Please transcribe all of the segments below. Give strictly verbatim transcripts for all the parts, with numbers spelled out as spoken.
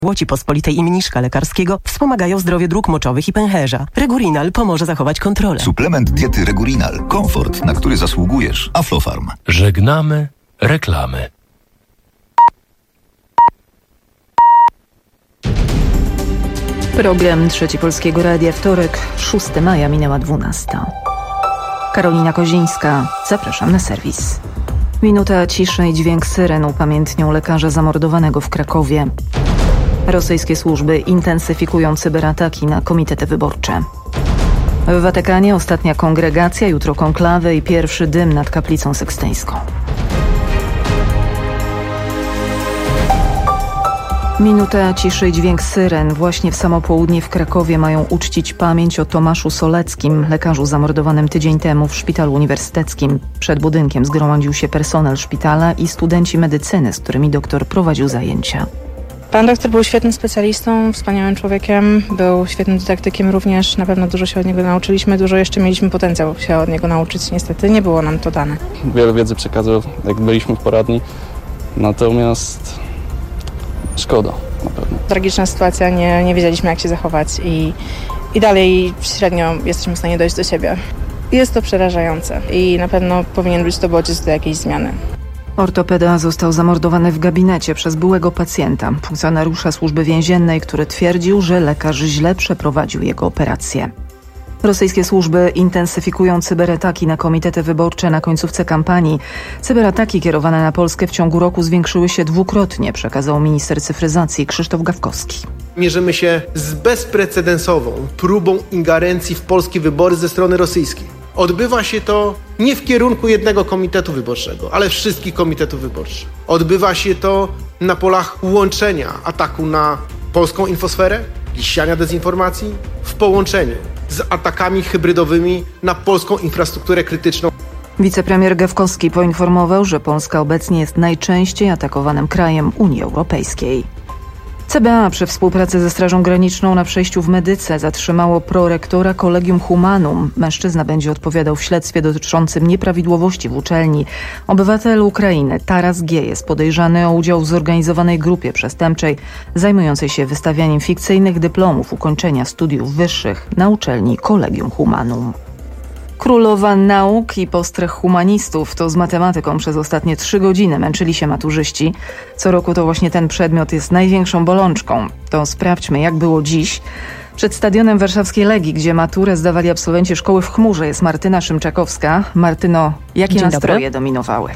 Łoci Pospolitej i Mniszka Lekarskiego wspomagają zdrowie dróg moczowych i pęcherza. Regurinal pomoże zachować kontrolę. Suplement diety Regurinal. Komfort, na który zasługujesz. Aflofarm. Żegnamy reklamy. Program Trzeci Polskiego Radia, wtorek, szóstego maja, minęła dwunasta. Karolina Kozińska, zapraszam na serwis. Minuta ciszy i dźwięk syren upamiętnią lekarza zamordowanego w Krakowie. Rosyjskie służby intensyfikują cyberataki na komitety wyborcze. W Watykanie ostatnia kongregacja, jutro konklawy i pierwszy dym nad kaplicą sykstyńską. Minuta ciszy i dźwięk syren. Właśnie w samo południe w Krakowie mają uczcić pamięć o Tomaszu Soleckim, lekarzu zamordowanym tydzień temu w szpitalu uniwersyteckim. Przed budynkiem zgromadził się personel szpitala i studenci medycyny, z którymi doktor prowadził zajęcia. Pan doktor był świetnym specjalistą, wspaniałym człowiekiem, był świetnym dydaktykiem również, na pewno dużo się od niego nauczyliśmy, dużo jeszcze mieliśmy potencjał się od niego nauczyć, niestety nie było nam to dane. Wiele wiedzy przekazał, jak byliśmy w poradni, natomiast szkoda na pewno. Tragiczna sytuacja, nie, nie wiedzieliśmy jak się zachować i, i dalej średnio jesteśmy w stanie dojść do siebie. Jest to przerażające i na pewno powinien być to bodziec do jakiejś zmiany. Ortopeda został zamordowany w gabinecie przez byłego pacjenta, funkcjonariusza służby więziennej, który twierdził, że lekarz źle przeprowadził jego operację. Rosyjskie służby intensyfikują cyberataki na komitety wyborcze na końcówce kampanii. Cyberataki kierowane na Polskę w ciągu roku zwiększyły się dwukrotnie, przekazał minister cyfryzacji Krzysztof Gawkowski. Mierzymy się z bezprecedensową próbą ingerencji w polskie wybory ze strony rosyjskiej. Odbywa się to nie w kierunku jednego komitetu wyborczego, ale wszystkich komitetów wyborczych. Odbywa się to na polach łączenia ataku na polską infosferę i siania dezinformacji w połączeniu z atakami hybrydowymi na polską infrastrukturę krytyczną. Wicepremier Gawkowski poinformował, że Polska obecnie jest najczęściej atakowanym krajem Unii Europejskiej. C B A przy współpracy ze Strażą Graniczną na przejściu w Medyce zatrzymało prorektora Collegium Humanum. Mężczyzna będzie odpowiadał w śledztwie dotyczącym nieprawidłowości w uczelni. Obywatel Ukrainy Taras G. jest podejrzany o udział w zorganizowanej grupie przestępczej zajmującej się wystawianiem fikcyjnych dyplomów ukończenia studiów wyższych na uczelni Collegium Humanum. Królowa nauk i postrech humanistów. To z matematyką przez ostatnie trzy godziny męczyli się maturzyści. Co roku to właśnie ten przedmiot jest największą bolączką. To sprawdźmy, jak było dziś. Przed stadionem warszawskiej Legii, gdzie maturę zdawali absolwenci szkoły w chmurze, jest Martyna Szymczakowska. Martyno, jakie Dzień nastroje dobry. dominowały?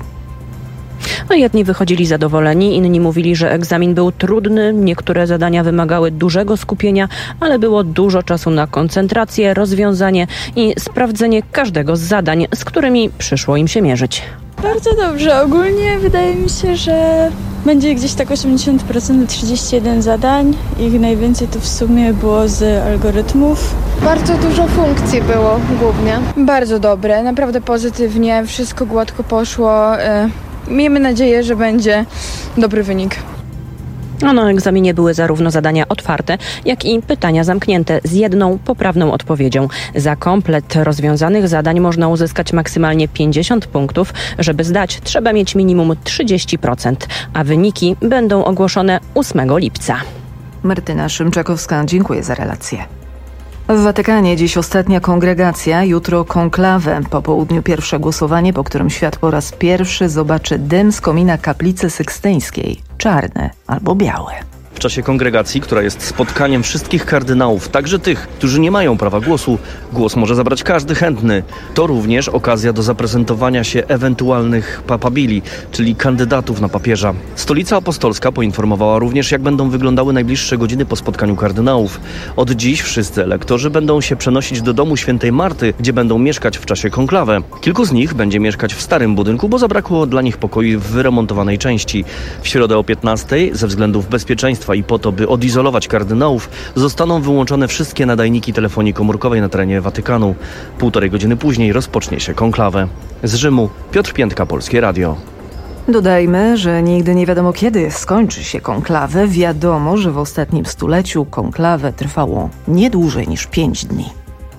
No, jedni wychodzili zadowoleni, inni mówili, że egzamin był trudny, niektóre zadania wymagały dużego skupienia, ale było dużo czasu na koncentrację, rozwiązanie i sprawdzenie każdego z zadań, z którymi przyszło im się mierzyć. Bardzo dobrze. Ogólnie wydaje mi się, że będzie gdzieś tak osiemdziesiąt procent trzydzieści jeden zadań. Ich najwięcej to w sumie było z algorytmów. Bardzo dużo funkcji było głównie. Bardzo dobre, naprawdę pozytywnie, wszystko gładko poszło. Miejmy nadzieję, że będzie dobry wynik. No, na egzaminie były zarówno zadania otwarte, jak i pytania zamknięte z jedną poprawną odpowiedzią. Za komplet rozwiązanych zadań można uzyskać maksymalnie pięćdziesiąt punktów. Żeby zdać, trzeba mieć minimum trzydzieści procent, a wyniki będą ogłoszone ósmego lipca. Martyna Szymczakowska, dziękuję za relację. W Watykanie dziś ostatnia kongregacja, jutro konklawę. Po południu pierwsze głosowanie, po którym świat po raz pierwszy zobaczy dym z komina kaplicy sykstyńskiej. Czarny albo biały. W czasie kongregacji, która jest spotkaniem wszystkich kardynałów, także tych, którzy nie mają prawa głosu, głos może zabrać każdy chętny. To również okazja do zaprezentowania się ewentualnych papabili, czyli kandydatów na papieża. Stolica Apostolska poinformowała również, jak będą wyglądały najbliższe godziny po spotkaniu kardynałów. Od dziś wszyscy elektorzy będą się przenosić do domu świętej Marty, gdzie będą mieszkać w czasie konklawy. Kilku z nich będzie mieszkać w starym budynku, bo zabrakło dla nich pokoi w wyremontowanej części. W środę o piętnastej, ze względów bezpieczeństwa i po to, by odizolować kardynałów, zostaną wyłączone wszystkie nadajniki telefonii komórkowej na terenie Watykanu. Półtorej godziny później rozpocznie się konklawę. Z Rzymu Piotr Piętka, Polskie Radio. Dodajmy, że nigdy nie wiadomo, kiedy skończy się konklawę. Wiadomo, że w ostatnim stuleciu konklawę trwało nie dłużej niż pięć dni.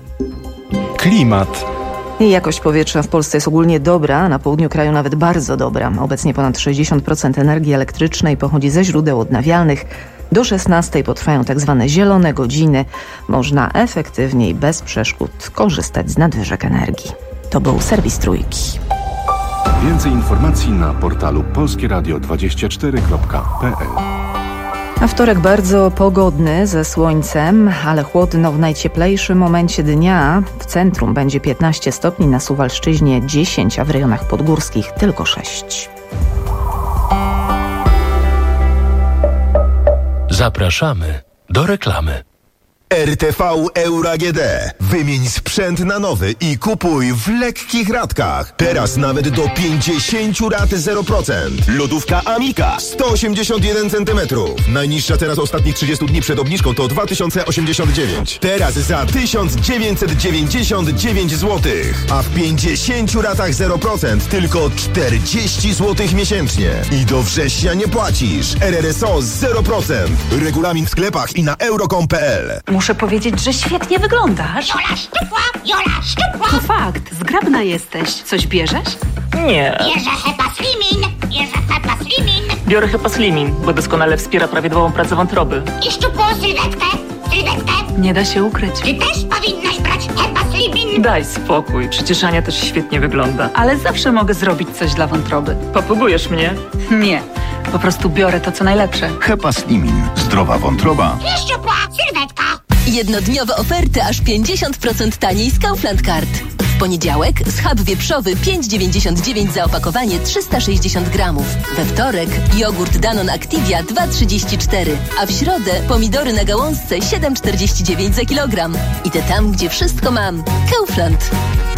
Klimat. Jakość powietrza w Polsce jest ogólnie dobra, a na południu kraju nawet bardzo dobra. Obecnie ponad sześćdziesiąt procent energii elektrycznej pochodzi ze źródeł odnawialnych. Do szesnastej potrwają tak zwane zielone godziny. Można efektywnie i bez przeszkód korzystać z nadwyżek energii. To był serwis Trójki. Więcej informacji na portalu polskie radio dwadzieścia cztery kropka p l. A wtorek bardzo pogodny, ze słońcem, ale chłodno w najcieplejszym momencie dnia. W centrum będzie piętnaście stopni, na Suwalszczyźnie dziesięć, a w rejonach podgórskich tylko sześć. Zapraszamy do reklamy. R T V Euro A G D. Wymień sprzęt na nowy i kupuj w lekkich ratkach. Teraz nawet do pięćdziesiąt rat zero procent. Lodówka Amika sto osiemdziesiąt jeden centymetrów. Najniższa cena z ostatnich trzydziestu dni przed obniżką to dwa tysiące osiemdziesiąt dziewięć. Teraz za tysiąc dziewięćset dziewięćdziesiąt dziewięć złotych. A w pięćdziesięciu ratach zero procent tylko czterdzieści złotych miesięcznie. I do września nie płacisz. R R S O zero procent. Regulamin w sklepach i na euro kropka com kropka p l. Muszę powiedzieć, że świetnie wyglądasz. Jola szczupła, Jola szczupła. To fakt, zgrabna jesteś. Coś bierzesz? Nie. Bierze Hepa Slimin, bierze Hepa Slimin. Biorę Hepa Slimin, bo doskonale wspiera prawidłową pracę wątroby. I szczupłą sylwetkę, sylwetkę. Nie da się ukryć. Ty też powinnaś brać Hepa Slimin. Daj spokój, przecież Ania też świetnie wygląda. Ale zawsze mogę zrobić coś dla wątroby. Popługujesz mnie? Nie, po prostu biorę to, co najlepsze. Hepa Slimin. Zdrowa wątroba. I szczupła sylwetka. Jednodniowe oferty aż pięćdziesiąt procent taniej z Kaufland Card. W poniedziałek schab wieprzowy pięć dziewięćdziesiąt dziewięć za opakowanie trzysta sześćdziesiąt gramów. We wtorek jogurt Danone Activia dwa trzydzieści cztery, a w środę pomidory na gałązce siedem czterdzieści dziewięć za kilogram. I te tam, gdzie wszystko mam. Kaufland.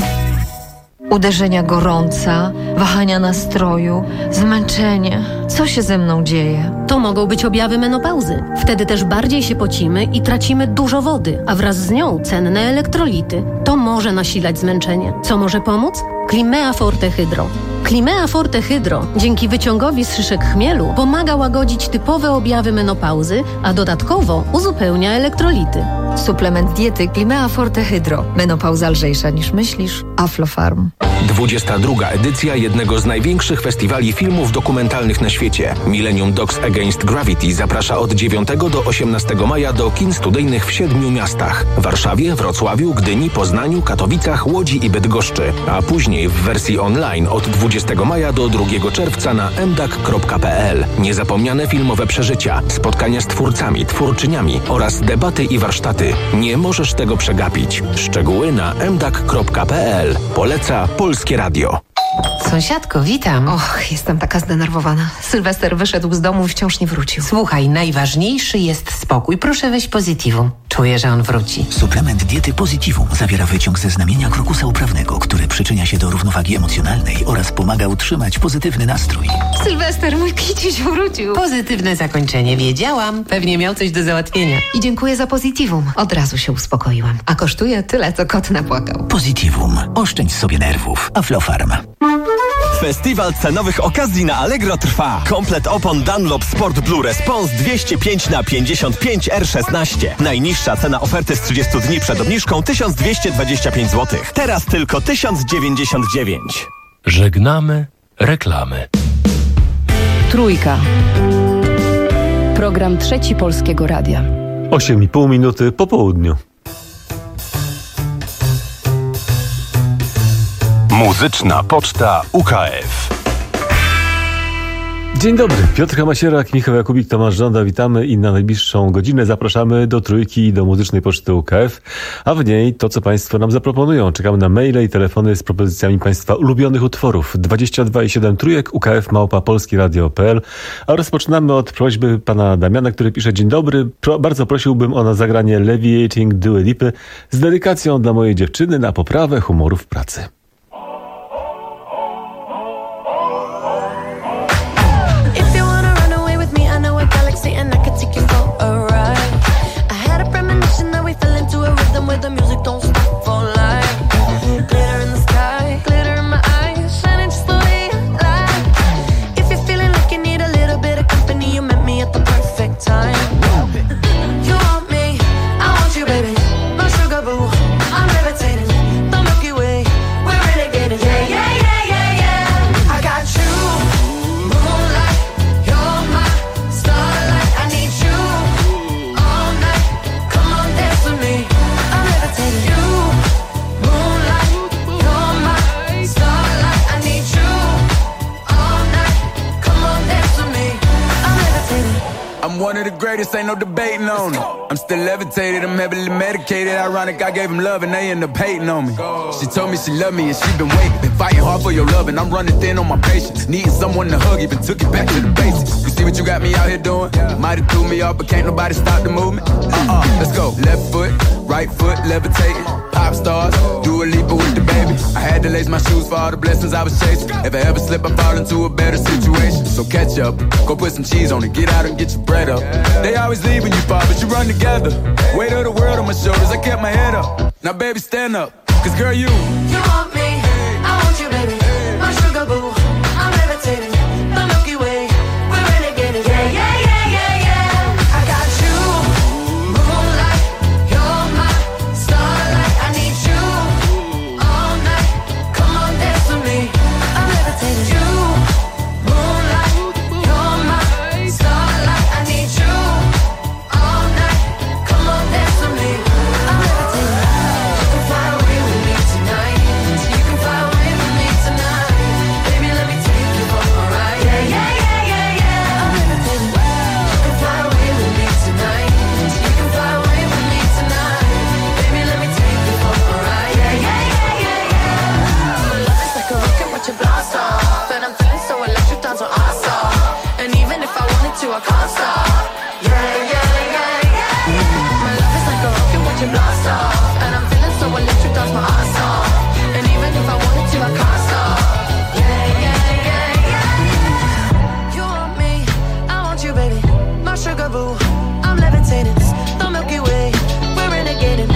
Uderzenia gorąca, wahania nastroju, zmęczenie. Co się ze mną dzieje? To mogą być objawy menopauzy. Wtedy też bardziej się pocimy i tracimy dużo wody, a wraz z nią cenne elektrolity. To może nasilać zmęczenie. Co może pomóc? Climea Forte Hydro. Climea Forte Hydro dzięki wyciągowi z szyszek chmielu pomaga łagodzić typowe objawy menopauzy, a dodatkowo uzupełnia elektrolity. Suplement diety Climea Forte Hydro. Menopauza lżejsza niż myślisz. Aflofarm. dwudziesta druga edycja jednego z największych festiwali filmów dokumentalnych na świecie. Millennium Dogs Against Gravity zaprasza od dziewiątego do osiemnastego maja do kin studyjnych w siedmiu miastach. Warszawie, Wrocławiu, Gdyni, Poznaniu, Katowicach, Łodzi i Bydgoszczy. A później w wersji online od dwudziestego maja do drugiego czerwca na m d a k kropka p l. Niezapomniane filmowe przeżycia, spotkania z twórcami, twórczyniami oraz debaty i warsztaty. Nie możesz tego przegapić. Szczegóły na m d a k kropka p l. Poleca Polskie Radio. Sąsiadko, witam. Och, jestem taka zdenerwowana. Sylwester wyszedł z domu i wciąż nie wrócił. Słuchaj, najważniejszy jest spokój. Proszę weź Positivum. Czuję, że on wróci. Suplement diety Positivum zawiera wyciąg ze znamienia krokusa uprawnego, który przyczynia się do równowagi emocjonalnej oraz pomaga utrzymać pozytywny nastrój. Sylwester, mój kiciuś wrócił. Pozytywne zakończenie. Wiedziałam. Pewnie miał coś do załatwienia. I dziękuję za Positivum. Od razu się uspokoiłam. A kosztuje tyle, co kot napłakał. Positivum. Oszczędź sobie nerwów. Aflofarm. Festiwal cenowych okazji na Allegro trwa. Komplet opon Dunlop Sport Blue Response dwieście pięć na pięćdziesiąt pięć R szesnaście. Najniższa cena oferty z trzydziestu dni przed obniżką tysiąc dwieście dwadzieścia pięć złotych. Teraz tylko tysiąc dziewięćdziesiąt dziewięć. Żegnamy reklamy. Trójka. Program Trzeci Polskiego Radia. osiem i pół minuty po południu. Muzyczna Poczta U K F. Dzień dobry, Piotr Hamasierak, Michał Jakubik, Tomasz Żąda, witamy i na najbliższą godzinę zapraszamy do Trójki i do Muzycznej Poczty U K F, a w niej to, co Państwo nam zaproponują. Czekamy na maile i telefony z propozycjami Państwa ulubionych utworów. dwadzieścia dwa i siedem trójek, U K F małpa polskieradio kropka p l. A rozpoczynamy od prośby pana Damiana, który pisze: dzień dobry, Pro, bardzo prosiłbym o na zagranie Leviating Dua Lipy z dedykacją dla mojej dziewczyny na poprawę humoru w pracy. Where the music don't stop for life. Glitter in the sky, glitter in my eyes, shining just the way you like. If you're feeling like you need a little bit of company, you met me at the perfect time. You want me, I want you, baby. My sugar boo, I'm levitating. The Milky Way, we're greatest, ain't no debating on it. I'm still levitated, I'm heavily medicated. Ironic, I gave him love and they end up hating on me. She told me she loved me and she been waiting. Been fighting hard for your love and I'm running thin on my patience. Needing someone to hug, even took it back to the basics. You see what you got me out here doing? Might have threw me off, but can't nobody stop the movement. Uh-uh, let's go. Left foot, right foot, levitating. Pop stars, do a leap with the baby. I had to lace my shoes for all the blessings I was chasing. If I ever slip, I fall into a better situation. So catch up, go put some cheese on it, get out and get your bread up. They always leave when you fall, but you run together. Weight of the world on my shoulders, I kept my head up. Now baby, stand up, cause girl, you You want me, I want you, baby. My sugar boo, I'm levitating. The Milky Way, we're renegading. Yeah, yeah, yeah, yeah, yeah. I got you, moonlight. You're my starlight. I need you all night. Come on, dance with me. I'm levitating. You, moonlight. You're my starlight. I need you all night. Come on, dance with me. I'm levitating. You can fly away with me tonight. You can fly away with me tonight. Baby, let me take you for a ride. Yeah, yeah, yeah, yeah, yeah. I'm levitating. You can fly away with me tonight. You can fly away with me tonight. Baby, let me take you for a ride. Yeah, yeah, yeah, yeah, yeah. My love is like a rocket, watch it blast off. And I'm feeling so electric, dance on awesome. And even if I wanted to, I can't stop. Yeah, yeah, yeah, yeah. My love is like a rocket, watch it blast off. And I'm feeling so electric, dance my ass off. And even if I wanted to, I can't stop. Yeah, yeah, yeah, yeah. You want me, I want you, baby. My sugar boo, I'm levitating. The Milky Way, we're renegading.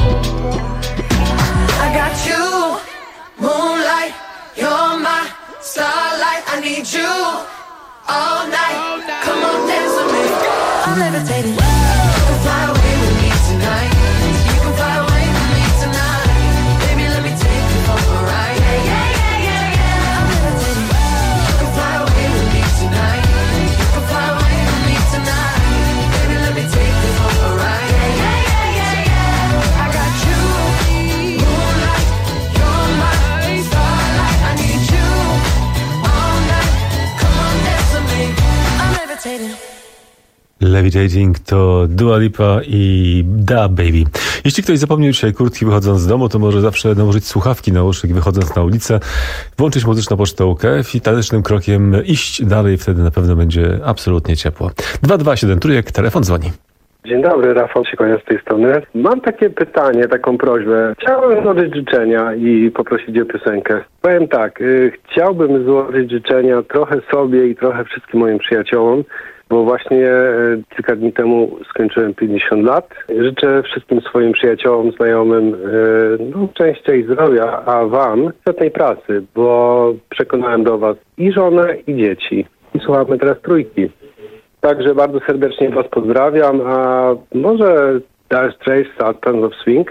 I got you, moonlight. You're my starlight. I need you all night. Come on, dance with me. I'm levitating. You can fly away with me tonight. You can fly away with me tonight. Baby, let me take you for a ride. Yeah, yeah, yeah, yeah, yeah. I'm levitating. You can fly away with me tonight. You can fly away with me tonight. Baby, let me take you for a ride. Yeah, yeah, yeah, yeah, yeah. I got you, moonlight. You're my starlight. I need you all night. Come on, dance with me. I'm levitating. Levitating to Dua Lipa i Da Baby. Jeśli ktoś zapomniał dzisiaj kurtki wychodząc z domu, to może zawsze nałożyć słuchawki na uszy i wychodząc na ulicę, włączyć muzyczną pocztę U K F i tanecznym krokiem iść dalej, wtedy na pewno będzie absolutnie ciepło. dwa dwa siedem trójek, telefon dzwoni. Dzień dobry, Rafał Sikonia z tej strony. Mam takie pytanie, taką prośbę. Chciałbym złożyć życzenia i poprosić o piosenkę. Powiem tak, y, chciałbym złożyć życzenia trochę sobie i trochę wszystkim moim przyjaciołom, bo właśnie y, kilka dni temu skończyłem pięćdziesiąt lat. Życzę wszystkim swoim przyjaciołom, znajomym y, no, szczęścia i zdrowia, a wam świetnej pracy, bo przekonałem do was i żonę, i dzieci. I słuchamy teraz Trójki. Także bardzo serdecznie was pozdrawiam, a może Dire Straits, Sultans of Swing?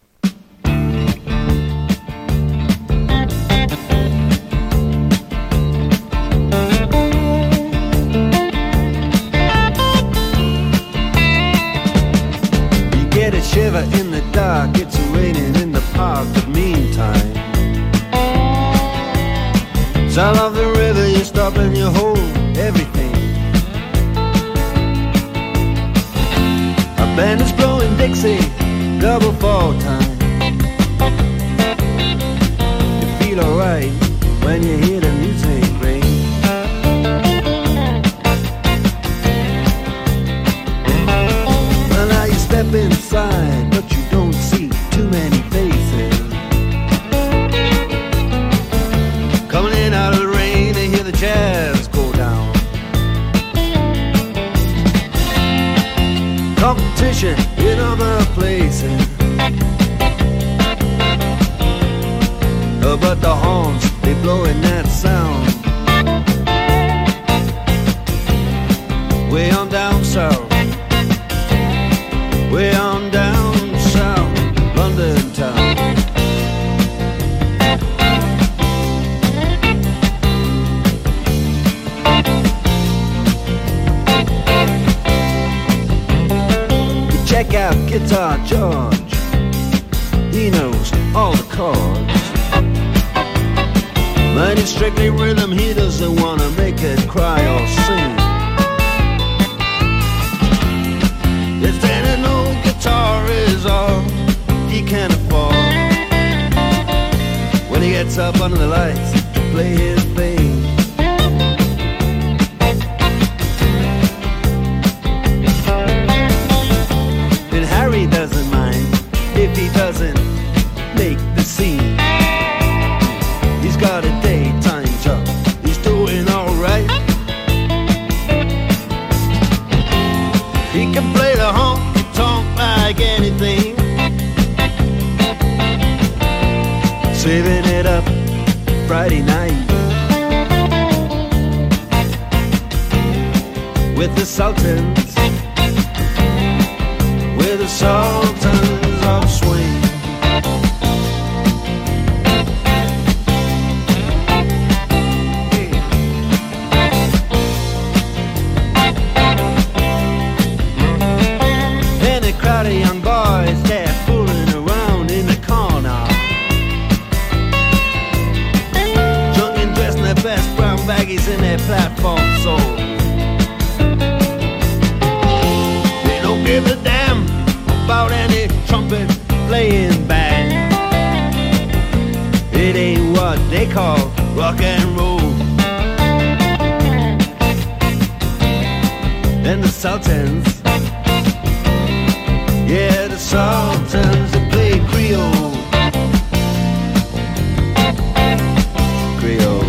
You get a shiver in the dark, it's raining in the park, but meantime sound of the river, you stop and you hold everything. Band is blowing Dixie, double fall time. You feel alright when you hear the music ring. Well, now you step inside, but you don't see too many faces. Coming in out of the rain, they hear the jazz go down. Competition in other places, oh, but the horns, they blowing that sound. Way on down south, way on down south, London town. Check out Guitar George, he knows all the chords. But it's strictly rhythm, he doesn't wanna make it cry or sing. gets up under the lights to play his thing. And Harry doesn't mind if he doesn't make the scene. He's got a daytime job, he's doing alright. He can play the honky-tonk like anything, saving it up Friday night with the Sultans, with the Sultans of Swing. And a crowd of young boys, they're fooling around in the corner, drunk and dressed in their best brown baggies in their platform soles. They don't give a damn about any trumpet playing band. It ain't what they call rock and roll. And the Sultans, yeah, the Sultans, they play Creole. Creole.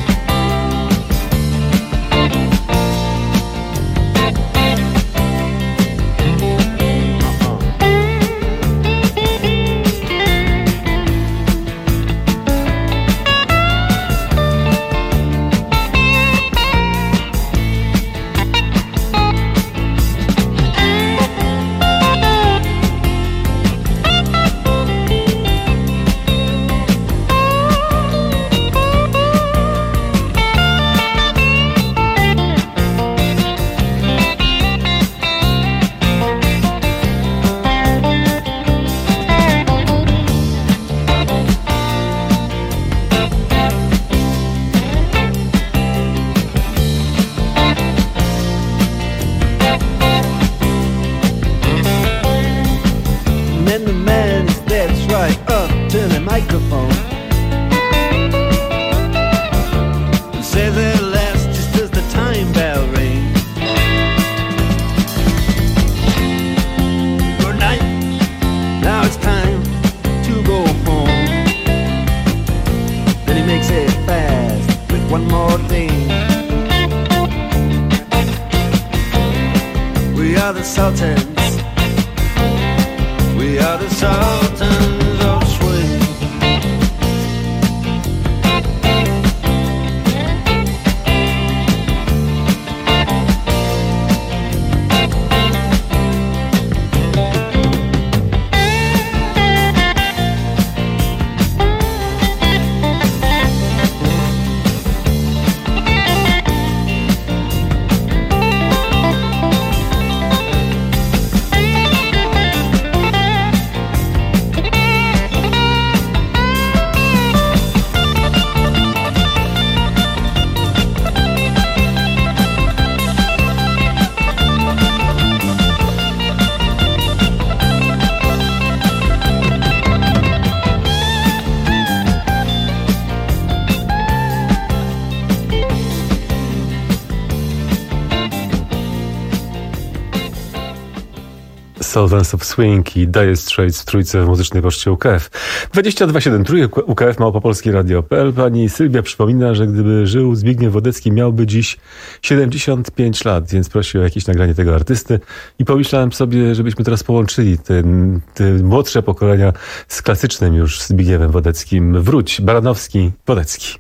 Sultans of Swing i Dire Straits w trójce w muzycznej poczcie U K F. dwadzieścia dwa siedem trzy U K F małpa-polskie radio kropka p l. Pani Sylwia przypomina, że gdyby żył Zbigniew Wodecki, miałby dziś siedemdziesiąt pięć lat, więc prosi o jakieś nagranie tego artysty i pomyślałem sobie, żebyśmy teraz połączyli te, te młodsze pokolenia z klasycznym już Zbigniewem Wodeckim. Wróć, Baranowski, Wodecki.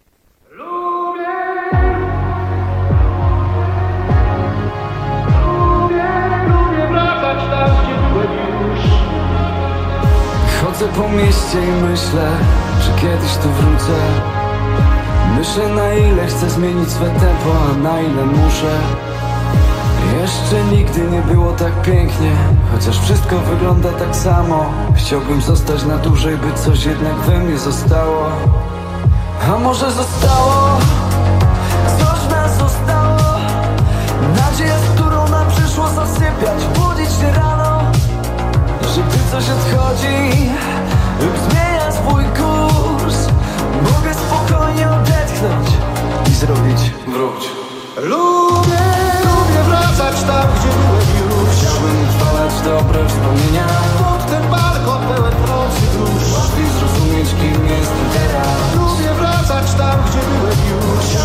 Chodzę po mieście i myślę, że kiedyś tu wrócę. Myślę, na ile chcę zmienić swe tempo, a na ile muszę. Jeszcze nigdy nie było tak pięknie, chociaż wszystko wygląda tak samo. Chciałbym zostać na dłużej, by coś jednak we mnie zostało. A może zostało? Coś w nas zostało. Nadzieja, z którą nam przyszło zasypiać, budzić się rano. Że gdy coś odchodzi lub zmienia swój kurs,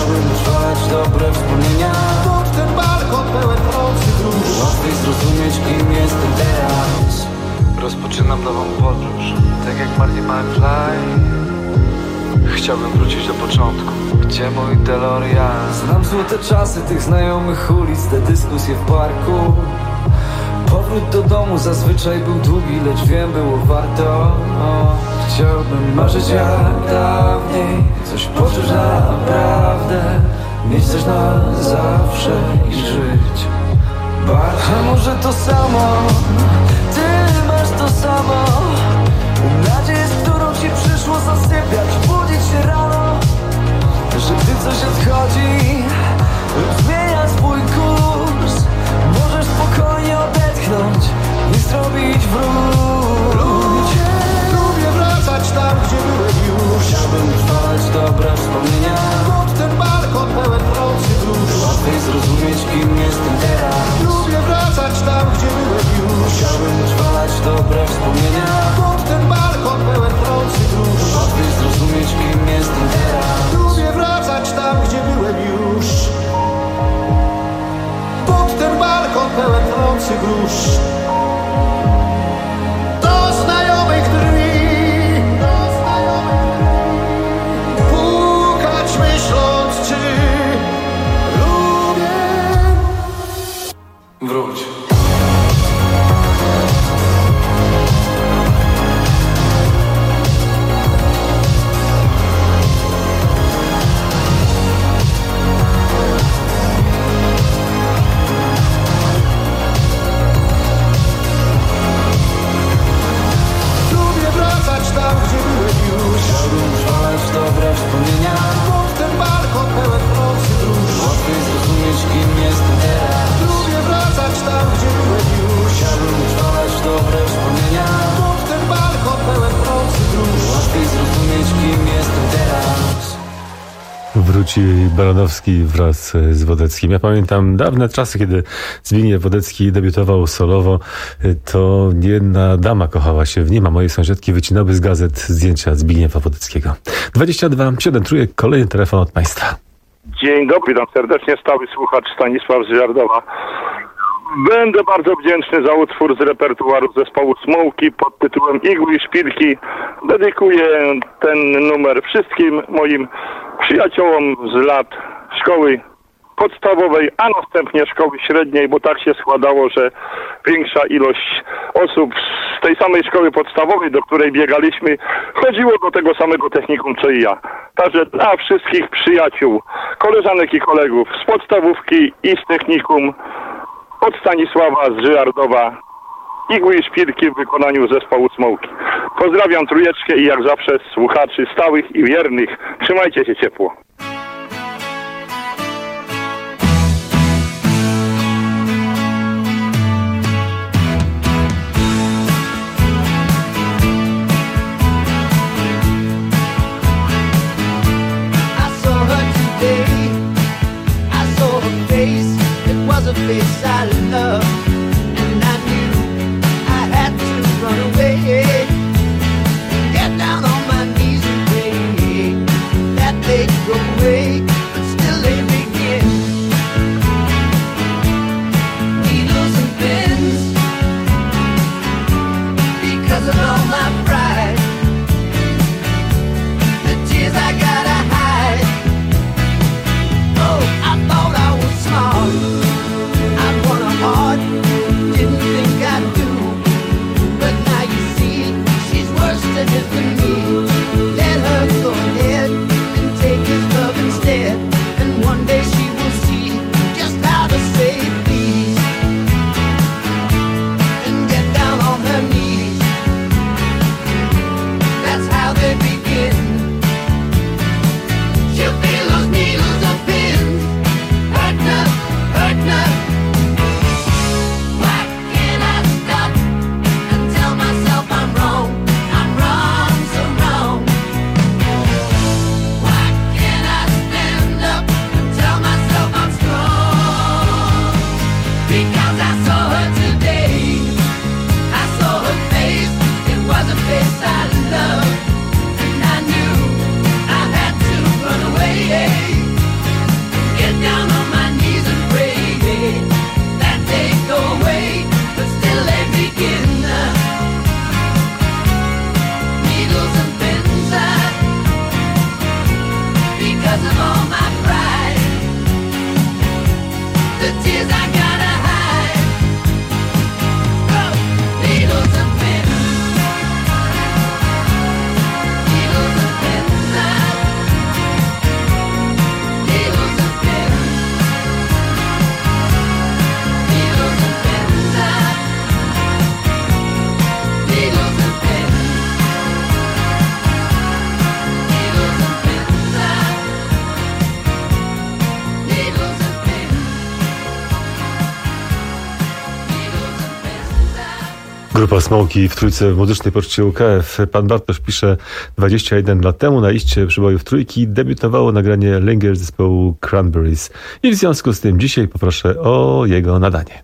Chciałbym utrwalać dobre wspomnienia. Pod ten balkon pełen nocy róż. Łatwiej zrozumieć, kim jestem teraz. Rozpoczynam nową podróż, tak jak Marty McFly. Chciałbym wrócić do początku. Gdzie mój DeLorean? Znam złote czasy tych znajomych ulic, te dyskusje w parku. Powrót do domu zazwyczaj był długi, lecz wiem, było warto. O, chciałbym marzyć jak dawniej, coś poczuć naprawdę, mieć coś na zawsze i żyć bardziej. A może to samo, ty masz to samo. Nadzieję, z którą ci przyszło zasypiać, budzić się rano, że gdy coś odchodzi lub zmienia swój kurs, możesz spokojnie odetchnąć i zrobić wróć. Ludzie, lubię wracać tam, gdzie byłem już. Chciałbym utrwalać dobre wspomnienia. Pod ten balkon pełen nocy róż. Łatwiej zrozumieć, kim jestem teraz. Lubię wracać tam, gdzie byłem już. Chciałbym utrwalać dobre wspomnienia. Pod ten balkon pełen nocy róż. Łatwiej zrozumieć, kim jestem teraz. Lubię wracać tam, gdzie byłem już. Pod ten balkon pełen nocy grusz. Do znajomych drzwi pukać, myśląc, czy lubię. Wróć. Tam, gdzie byłem już. Chciałbym utrwalać dobre wspomnienia. Pod ten balkon pełen nocy róż. Łatwiej zrozumieć, kim jestem teraz. Lubię wracać tam, gdzie byłem już. Chciałbym utrwalać dobre wspomnienia. Pod ten balkon pełen nocy róż. Łatwiej zrozumieć, kim jestem teraz. Wróci Baranowski wraz z Wodeckim. Ja pamiętam dawne czasy, kiedy Zbigniew Wodecki debiutował solowo, to jedna dama kochała się w nim, a moje sąsiadki wycinały z gazet zdjęcia Zbigniewa Wodeckiego. dwadzieścia dwa siedem trójek, kolejny telefon od państwa. Dzień dobry, witam serdecznie, stały słuchacz Stanisław z Żardowa. Będę bardzo wdzięczny za utwór z repertuaru zespołu Smołki pod tytułem Igły i Szpilki. Dedykuję ten numer wszystkim moim przyjaciołom z lat szkoły podstawowej, a następnie szkoły średniej, bo tak się składało, że większa ilość osób z tej samej szkoły podstawowej, do której biegaliśmy, chodziło do tego samego technikum, co i ja. Także dla wszystkich przyjaciół, koleżanek i kolegów z podstawówki i z technikum od Stanisława z Żyrardowa, Igły i Szpilki w wykonaniu zespołu Smołki. Pozdrawiam trójeczkę i jak zawsze słuchaczy stałych i wiernych. Trzymajcie się ciepło. A face I love, and I knew I had to run away, get down on my knees and pray that they'd go Grupa Smoki w Trójce w Muzycznej Poczcie U K F. Pan Bartosz pisze, dwadzieścia jeden lat temu na liście przybojów Trójki debiutowało nagranie Linger zespołu Cranberries. I w związku z tym dzisiaj poproszę o jego nadanie.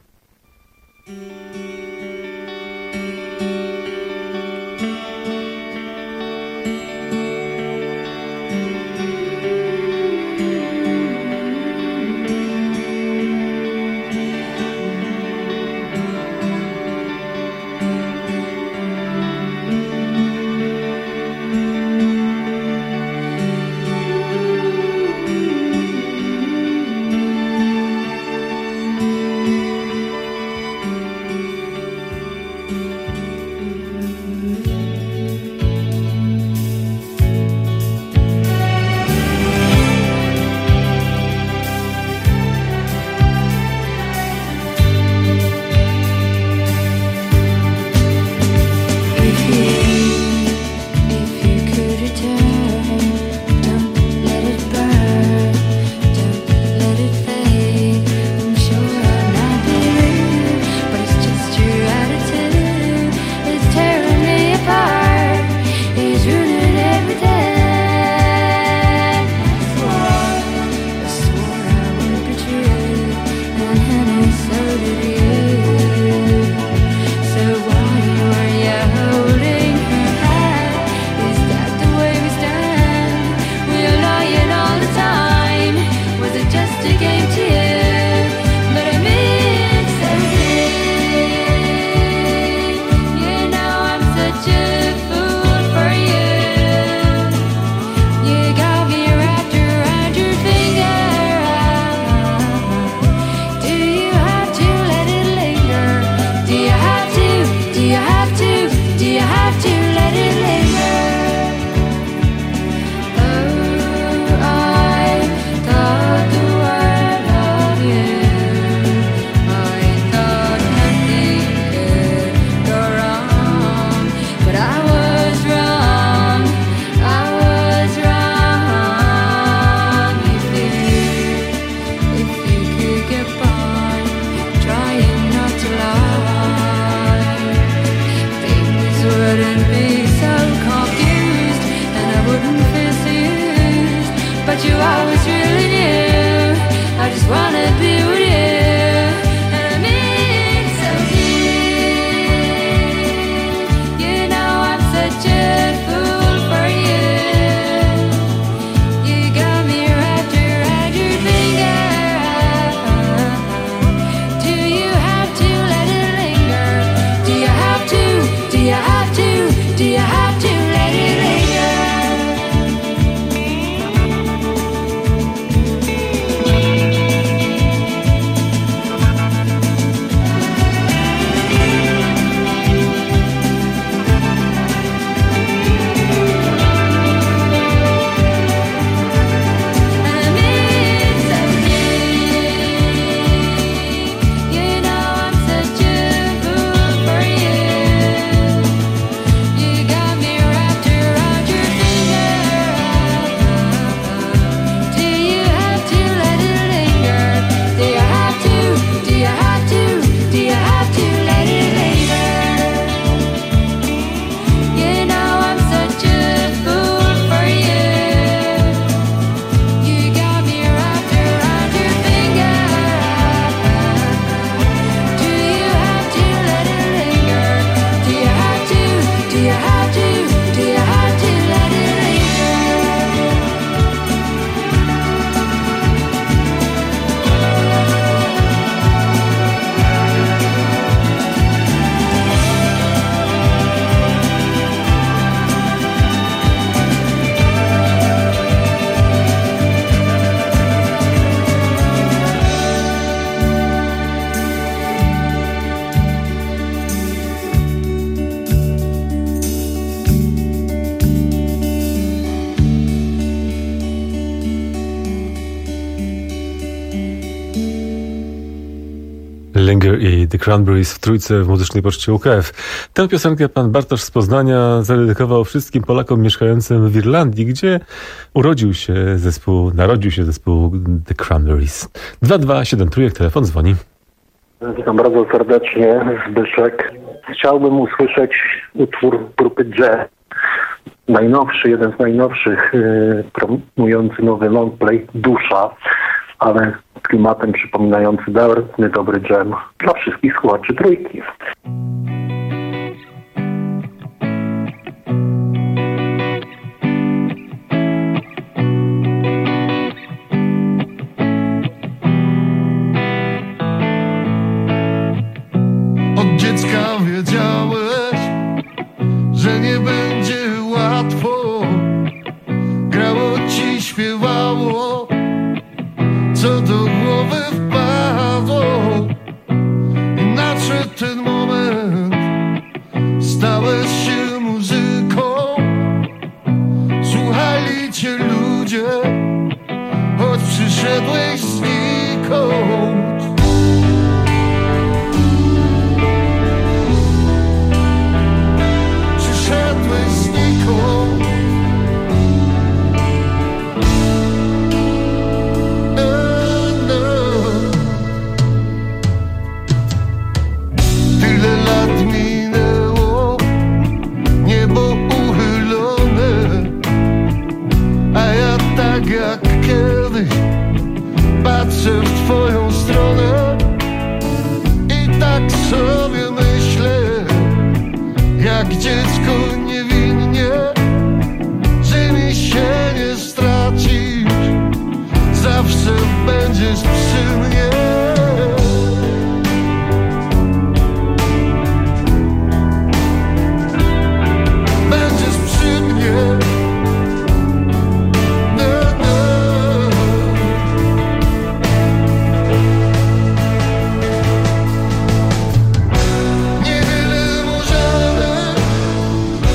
Linger i The Cranberries w Trójce w Muzycznej Poczcie U K F. Tę piosenkę pan Bartosz z Poznania zadedykował wszystkim Polakom mieszkającym w Irlandii, gdzie urodził się zespół, narodził się zespół The Cranberries. dwa dwa siedem trójek, telefon dzwoni. Witam bardzo serdecznie, Zbyszek. chciałbym usłyszeć utwór grupy Jazz. Najnowszy, jeden z najnowszych, yy, promujący nowy longplay Dusza, ale klimatem przypominający dawny dobry dżem dla wszystkich słuchaczy Trójki. Od dziecka wiedziałeś, że nie będzie łatwo. Grało ci, śpiewało, co do głowy wpadło. I nadszedł ten moment, stałeś się muzyką. Słuchali cię ludzie, choć przyszedłeś znikąd. Przyszedłeś znikąd. Tyle lat minęło, niebo uchylone, a ja tak jak kiedyś patrzę w twoją stronę i tak sobie myślę, jak dziecko niewinnie, że mi się nie stracisz, zawsze będziesz przy mnie. Będziesz przy mnie. No, no. Niewiele możemy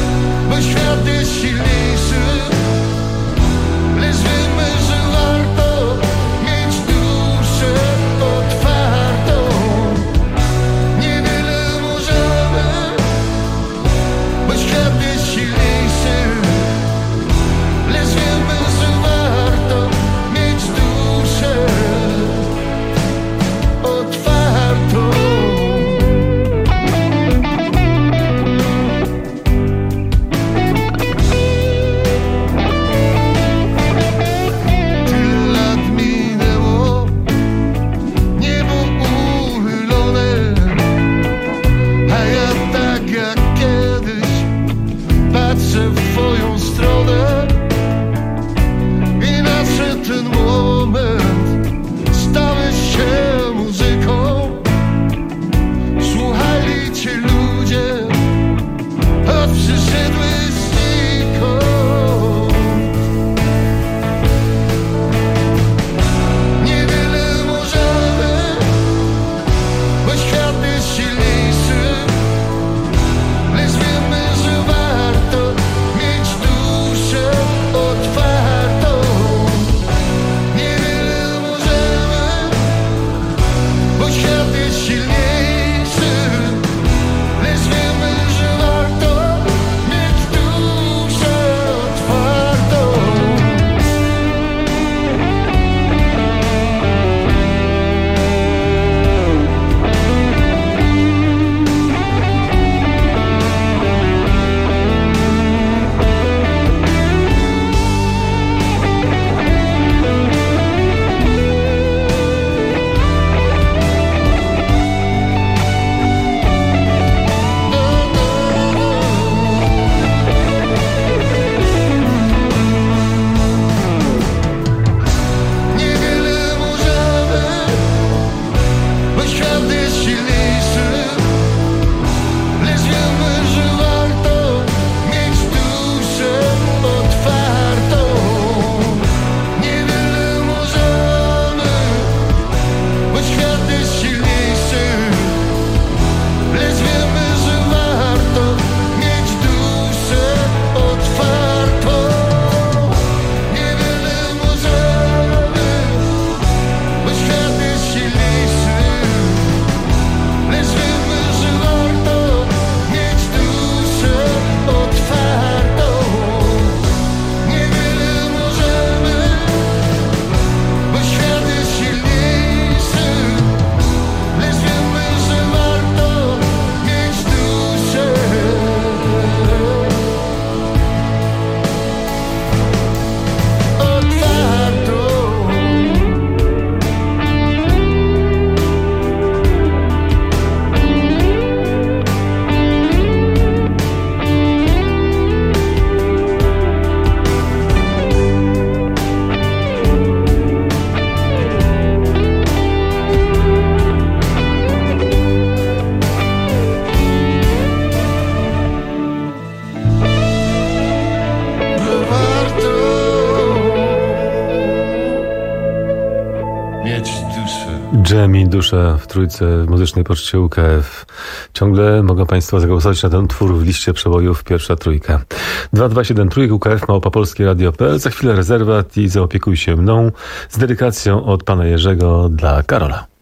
Dżem i dusza w trójce w muzycznej poczcie U K F. Ciągle mogą Państwo zagłosować na ten utwór w liście przebojów pierwsza trójka. dwa dwa siedem trójka U K F małpa polskie radio kropka p l. Za chwilę rezerwat i zaopiekuj się mną z dedykacją od pana Jerzego dla Karola.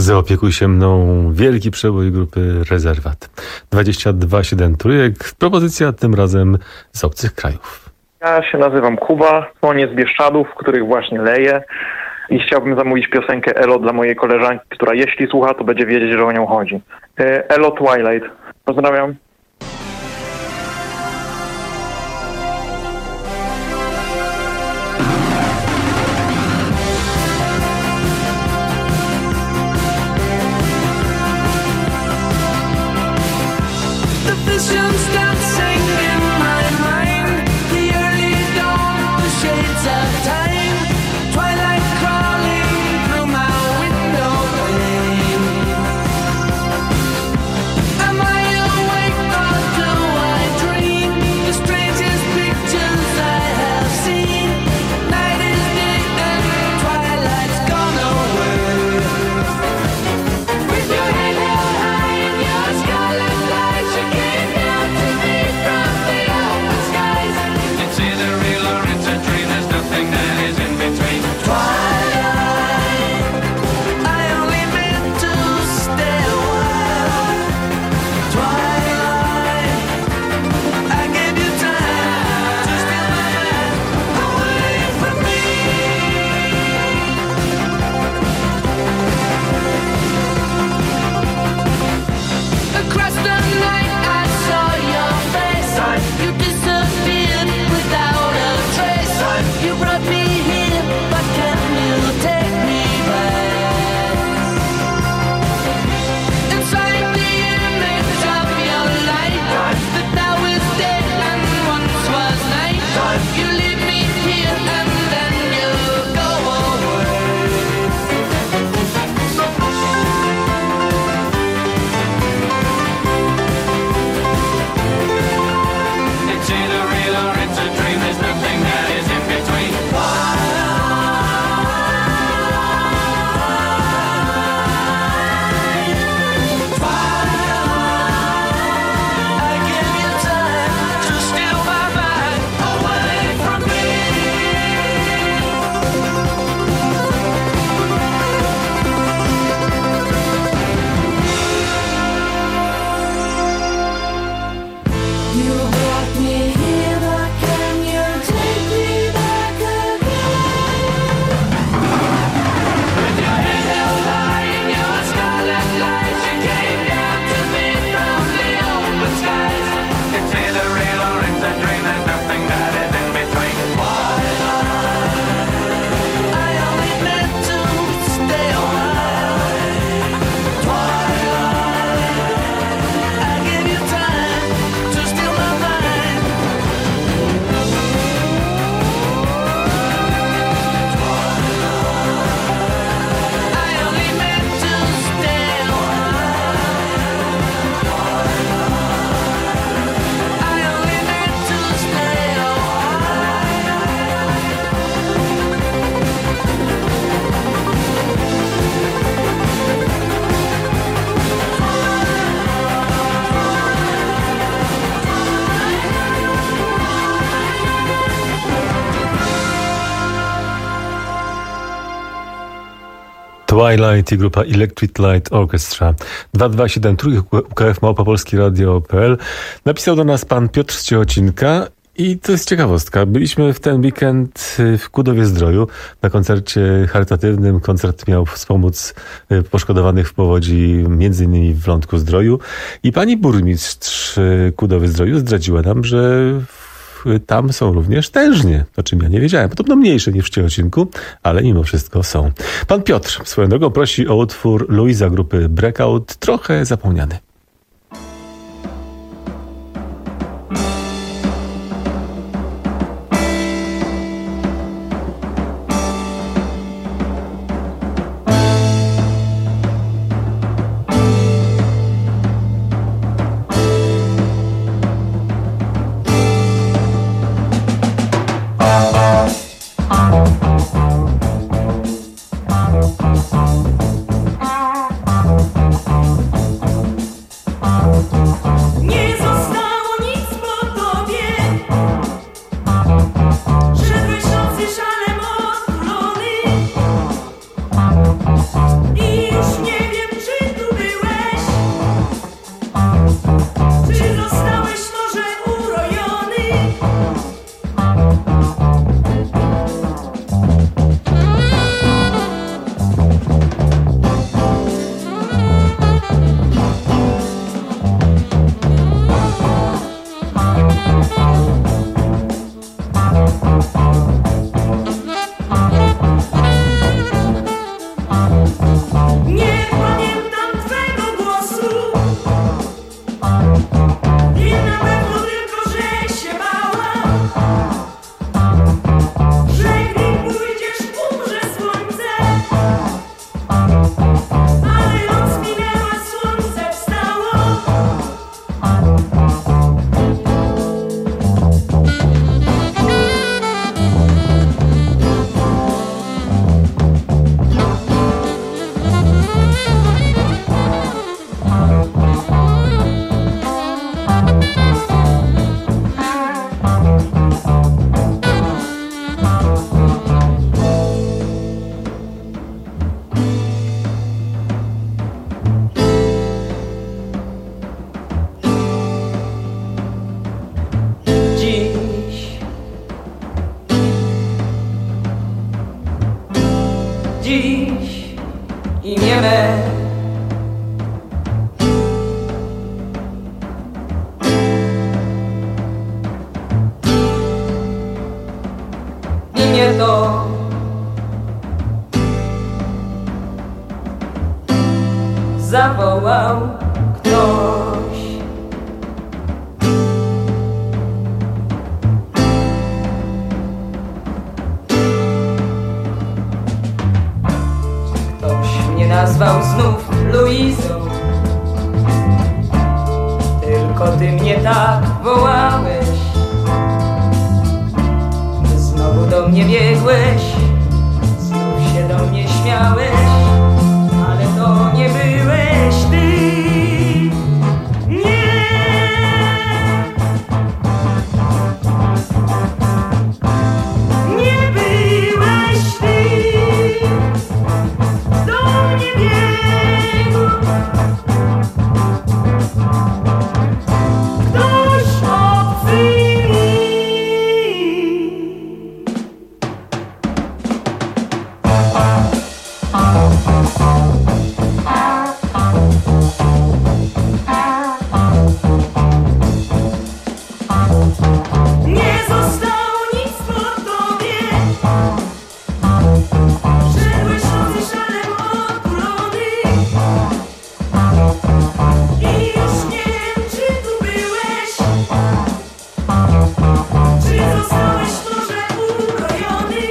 Zaopiekuj się mną, wielki przebój grupy Rezerwat. dwadzieścia dwa siedem trójek, propozycja tym razem z obcych krajów. Ja się nazywam Kuba, dzwonię z Bieszczadów, w których właśnie leję i chciałbym zamówić piosenkę Elo dla mojej koleżanki, która jeśli słucha, to będzie wiedzieć, że o nią chodzi. Elo Twilight. Pozdrawiam. Twilight i grupa Electric Light Orchestra. dwa dwa siedem trzy U K F małpa polskie radio kropka p l. Napisał do nas pan Piotr z Ciechocinka i to jest ciekawostka. Byliśmy w ten weekend w Kudowie Zdroju na koncercie charytatywnym. Koncert miał wspomóc poszkodowanych w powodzi, między innymi w Lądku Zdroju. I pani burmistrz Kudowy Zdroju zdradziła nam, że tam są również tężnie, o czym ja nie wiedziałem. Podobno mniejsze niż w Ciechocinku, ale mimo wszystko są. Pan Piotr swoją drogą prosi o utwór Luisa grupy Breakout, trochę zapomniany. to zawołał ktoś. Ktoś mnie nazwał znów Luizą, tylko ty mnie tak wołałeś. Znowu do mnie biegłeś, znów się do mnie śmiałeś, ale to nie byłeś ty. Nie. Nie byłeś ty. Do mnie biegł ktoś obcy mi. Nie zostało nic po tobie. Szedłeś nocy szalem otulony i już nie wiem, czy tu byłeś, czy zostałeś może urojony.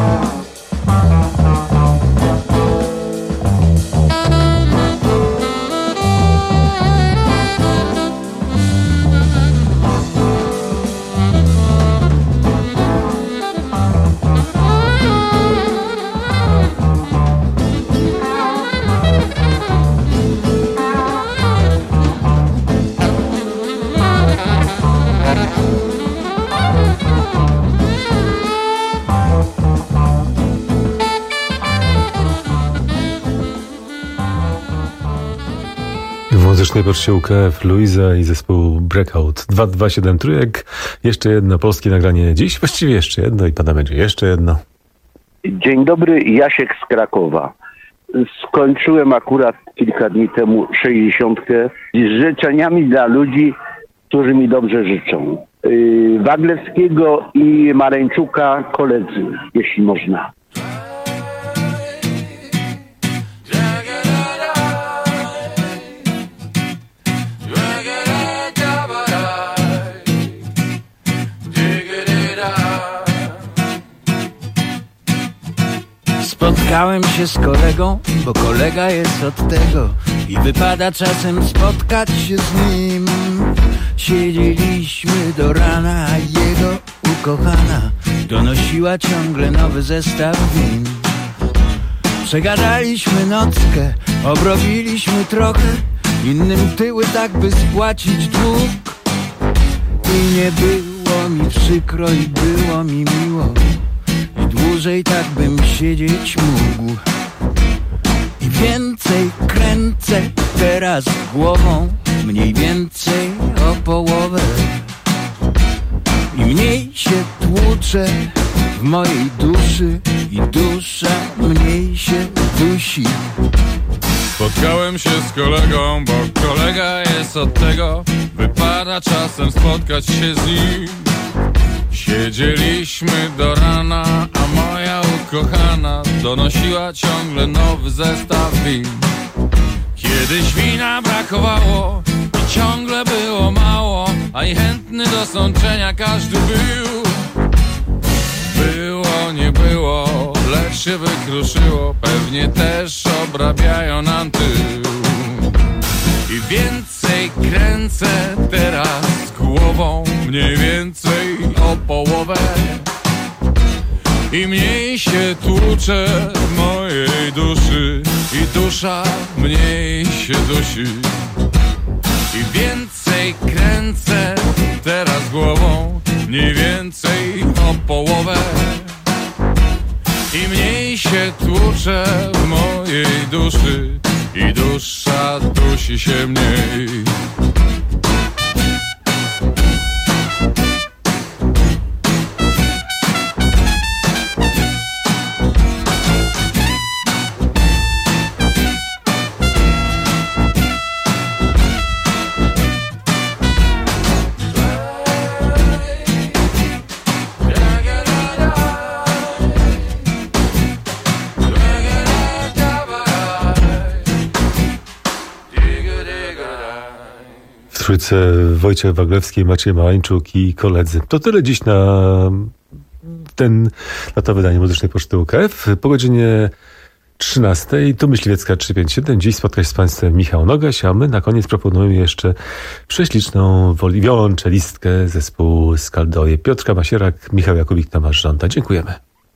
W muzycznej poczcie U K F Luiza i zespół Breakout. dwa dwa siedem trójek. Jeszcze jedno polskie nagranie dziś. Właściwie jeszcze jedno i pada będzie jeszcze jedno. Dzień dobry, Jasiek z Krakowa. Skończyłem akurat kilka dni temu sześćdziesiątkę z życzeniami dla ludzi, którzy mi dobrze życzą. Yy, Waglewskiego i Marańczuka koledzy, jeśli można. Spotkałem się z kolegą, bo kolega jest od tego i wypada czasem spotkać się z nim. Siedzieliśmy do rana, a jego ukochana donosiła ciągle nowy zestaw win. Przegadaliśmy nockę, obrobiliśmy trochę, innym tyły tak by spłacić dług. I nie było mi przykro i było mi miło, i dłużej tak bym siedzieć mógł. I więcej kręcę teraz głową, mniej więcej o połowę. I mniej się tłuczę w mojej duszy i dusza mniej się dusi. Spotkałem się z kolegą, bo kolega jest od tego, wypada czasem spotkać się z nim. Siedzieliśmy do rana, a moja ukochana donosiła ciągle nowy zestaw win. Kiedyś wina brakowało i ciągle było mało, a i chętny do sączenia każdy był. Było, nie było, lecz się wykruszyło, pewnie też obrabiają nam tył. I więcej kręcę teraz głową, mniej więcej o połowę. I mniej się tłuczę w mojej duszy i dusza mniej się dusi. I więcej kręcę teraz głową, mniej więcej o połowę. I mniej się tłuczę w mojej duszy i dusza dusi się mniej. trójce Wojciech Waglewski, Maciej Małeńczuk i koledzy. To tyle dziś na ten, na to wydanie Muzycznej Poczty U K F. Po godzinie trzynastej tu Myśliwiecka trzysta pięćdziesiąt siedem. Dziś spotkać z Państwem Michał Nogaś, a my na koniec proponujemy jeszcze prześliczną wiolonczelistkę zespół Skaldoje. Piotrka Masierak, Michał Jakubik, Tomasz Żąda. Dziękujemy.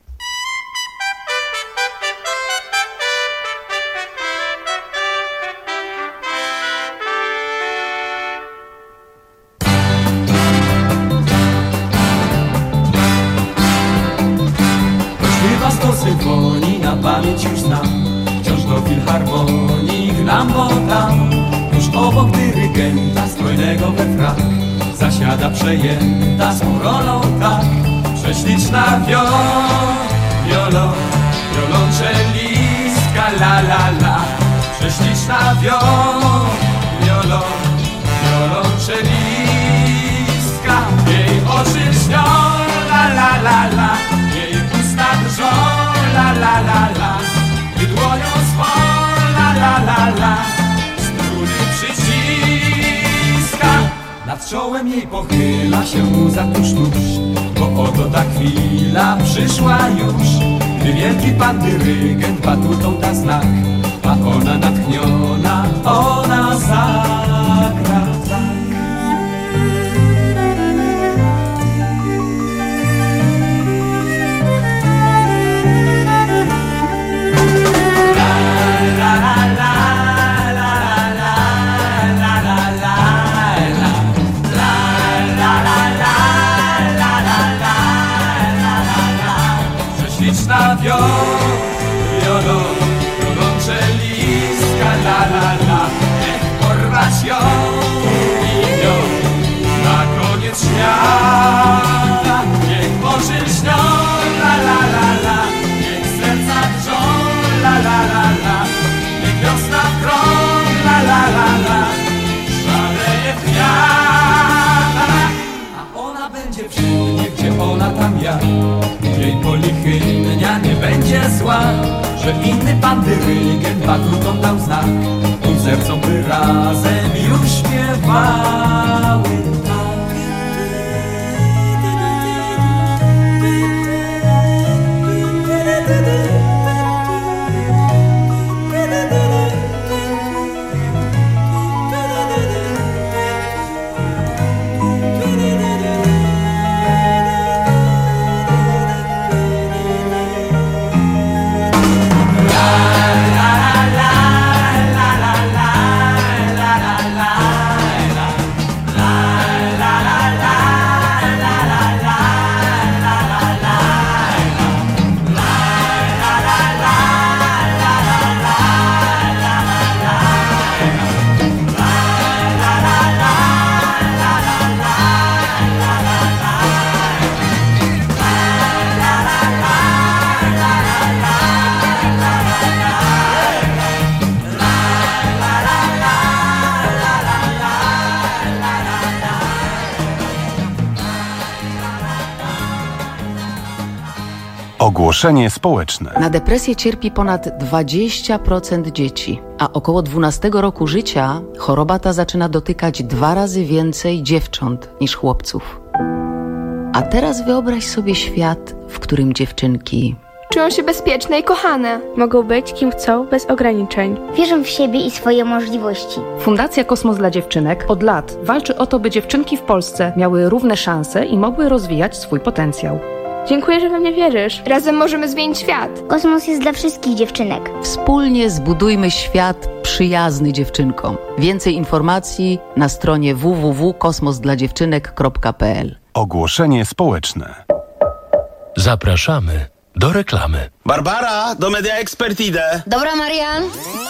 Symfonii na pamięć już znam, wciąż do filharmonii gram, bo tam tuż obok dyrygenta strojnego we frak zasiada przejęta swą rolą tak prześliczna wio, wiolo, wiolonczelistka la la la, prześliczna wio, wiolo, wiolonczelistka, jej oczy śnią la la la la, jej usta drżą la la la la, i dłonią swą la la la la, struny przyciska. Nad czołem jej pochyla się muza tuż tuż, bo oto ta chwila przyszła już, gdy wielki pan dyrygent batutą da znak, a ona natchniona, ona zagra tak. Wio, wiolo, wiolonczelistka la la la, niech porwać ją i ją na koniec świata. Niech oczy lśnią la la la la, niech serca drżą la la la la, niech wiosna w krąg la la la la, szaleje w kwiatach, a ona będzie wszędzie, gdzie ona tam ja. Jej polichylnia nie będzie zła, że inny pan dyrygent batutą dał znak, i sercom by razem już śpiewały tak. Ogłoszenie społeczne. Na depresję cierpi ponad dwadzieścia procent dzieci, a około dwunastego roku życia choroba ta zaczyna dotykać dwa razy więcej dziewcząt niż chłopców. A teraz wyobraź sobie świat, w którym dziewczynki czują się bezpieczne i kochane. Mogą być kim chcą, bez ograniczeń. Wierzą w siebie i swoje możliwości. Fundacja Kosmos dla Dziewczynek od lat walczy o to, by dziewczynki w Polsce miały równe szanse i mogły rozwijać swój potencjał. Dziękuję, że we mnie wierzysz. Razem możemy zmienić świat. Kosmos jest dla wszystkich dziewczynek. Wspólnie zbudujmy świat przyjazny dziewczynkom. Więcej informacji na stronie w w w kropka kosmos dla dziewczynek kropka p l. Ogłoszenie społeczne. Zapraszamy do reklamy. Barbara, do Media Expert idę. Dobra, Marian.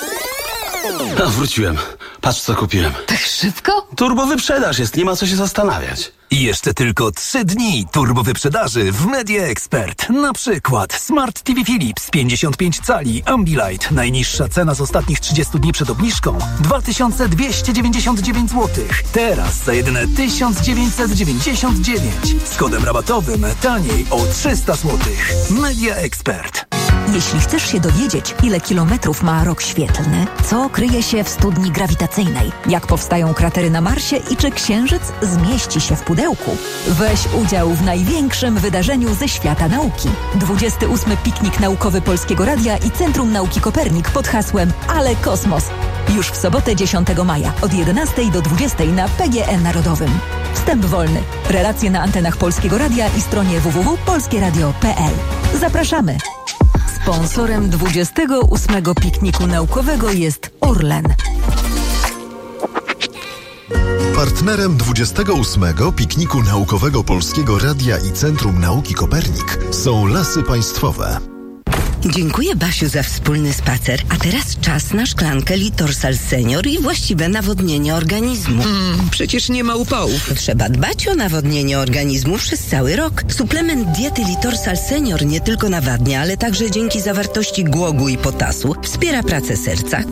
No, wróciłem. Patrz, co kupiłem. Tak szybko? Turbo wyprzedaż jest, nie ma co się zastanawiać. I jeszcze tylko trzy dni turbo wyprzedaży w Media Expert. Na przykład Smart T V Philips pięćdziesiąt pięć cali Ambilight. Najniższa cena z ostatnich trzydziestu dni przed obniżką dwa tysiące dwieście dziewięćdziesiąt dziewięć złotych. Teraz za jedyne tysiąc dziewięćset dziewięćdziesiąt dziewięć. Z kodem rabatowym taniej o trzysta złotych. Media Expert. Jeśli chcesz się dowiedzieć, ile kilometrów ma rok świetlny, co kryje się w studni grawitacyjnej, jak powstają kratery na Marsie i czy Księżyc zmieści się w pudełku, weź udział w największym wydarzeniu ze świata nauki. dwudziesty ósmy Piknik Naukowy Polskiego Radia i Centrum Nauki Kopernik pod hasłem Ale Kosmos. Już w sobotę dziesiątego maja od jedenastej do dwudziestej na P G E Narodowym. Wstęp wolny. Relacje na antenach Polskiego Radia i stronie w w w kropka polskie radio kropka p l. Zapraszamy! Sponsorem dwudziestego ósmego Pikniku Naukowego jest Orlen. Partnerem dwudziestego ósmego Pikniku Naukowego Polskiego Radia i Centrum Nauki Kopernik są Lasy Państwowe. Dziękuję, Basiu, za wspólny spacer. A teraz czas na szklankę Litorsal Senior i właściwe nawodnienie organizmu. Mm, przecież nie ma upałów. Trzeba dbać o nawodnienie organizmu przez cały rok. Suplement diety Litorsal Senior nie tylko nawadnia, ale także dzięki zawartości głogu i potasu wspiera pracę serca,